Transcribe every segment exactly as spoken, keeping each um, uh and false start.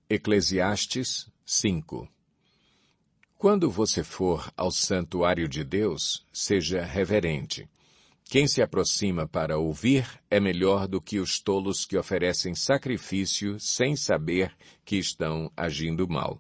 Eclesiastes cinco. Quando você for ao santuário de Deus, seja reverente. Quem se aproxima para ouvir é melhor do que os tolos que oferecem sacrifício sem saber que estão agindo mal.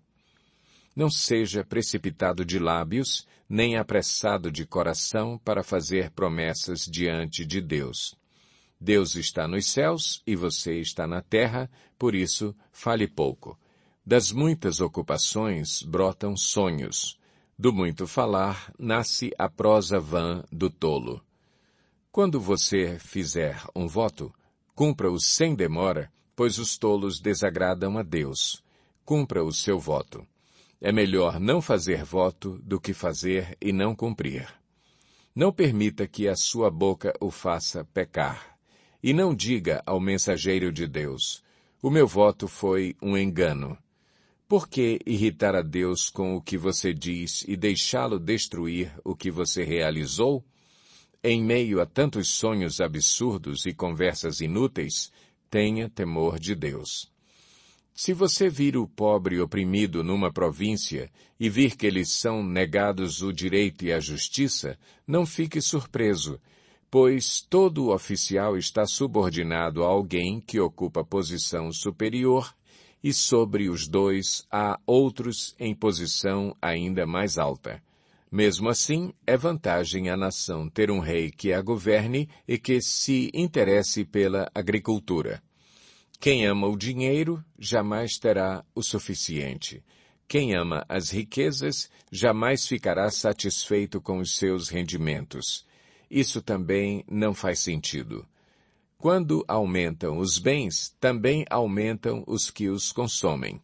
Não seja precipitado de lábios, nem apressado de coração para fazer promessas diante de Deus. Deus está nos céus e você está na terra, por isso, fale pouco. Das muitas ocupações brotam sonhos. Do muito falar, nasce a prosa vã do tolo. Quando você fizer um voto, cumpra-o sem demora, pois os tolos desagradam a Deus. Cumpra o seu voto. É melhor não fazer voto do que fazer e não cumprir. Não permita que a sua boca o faça pecar. E não diga ao mensageiro de Deus, o meu voto foi um engano. Por que irritar a Deus com o que você diz e deixá-lo destruir o que você realizou? Em meio a tantos sonhos absurdos e conversas inúteis, tenha temor de Deus. Se você vir o pobre oprimido numa província e vir que lhes são negados o direito e a justiça, não fique surpreso, pois todo oficial está subordinado a alguém que ocupa posição superior e sobre os dois há outros em posição ainda mais alta. Mesmo assim, é vantagem à nação ter um rei que a governe e que se interesse pela agricultura. Quem ama o dinheiro jamais terá o suficiente. Quem ama as riquezas jamais ficará satisfeito com os seus rendimentos. Isso também não faz sentido. Quando aumentam os bens, também aumentam os que os consomem.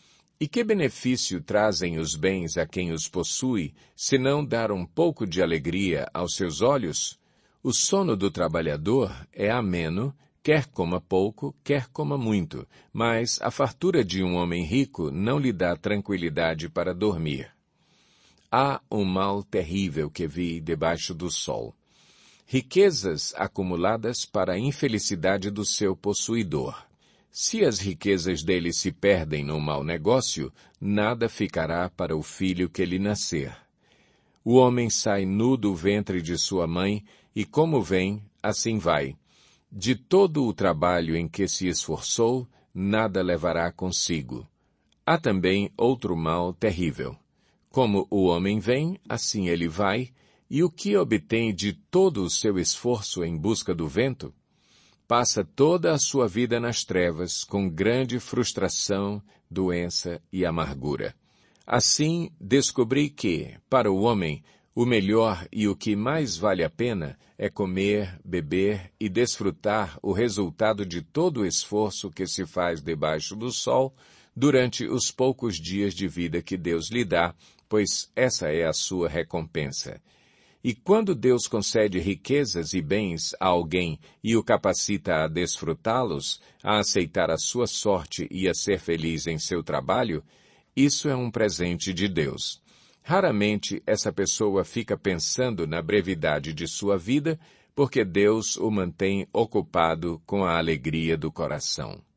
E que benefício trazem os bens a quem os possui, se não dar um pouco de alegria aos seus olhos? O sono do trabalhador é ameno, quer coma pouco, quer coma muito, mas a fartura de um homem rico não lhe dá tranquilidade para dormir. Há um mal terrível que vi debaixo do sol. Riquezas acumuladas para a infelicidade do seu possuidor. Se as riquezas dele se perdem no mau negócio, nada ficará para o filho que lhe nascer. O homem sai nu do ventre de sua mãe, e como vem, assim vai. De todo o trabalho em que se esforçou, nada levará consigo. Há também outro mal terrível. Como o homem vem, assim ele vai, e o que obtém de todo o seu esforço em busca do vento? Passa toda a sua vida nas trevas, com grande frustração, doença e amargura. Assim, descobri que, para o homem, o melhor e o que mais vale a pena é comer, beber e desfrutar o resultado de todo o esforço que se faz debaixo do sol durante os poucos dias de vida que Deus lhe dá, pois essa é a sua recompensa. E quando Deus concede riquezas e bens a alguém e o capacita a desfrutá-los, a aceitar a sua sorte e a ser feliz em seu trabalho, isso é um presente de Deus. Raramente essa pessoa fica pensando na brevidade de sua vida, porque Deus o mantém ocupado com a alegria do coração.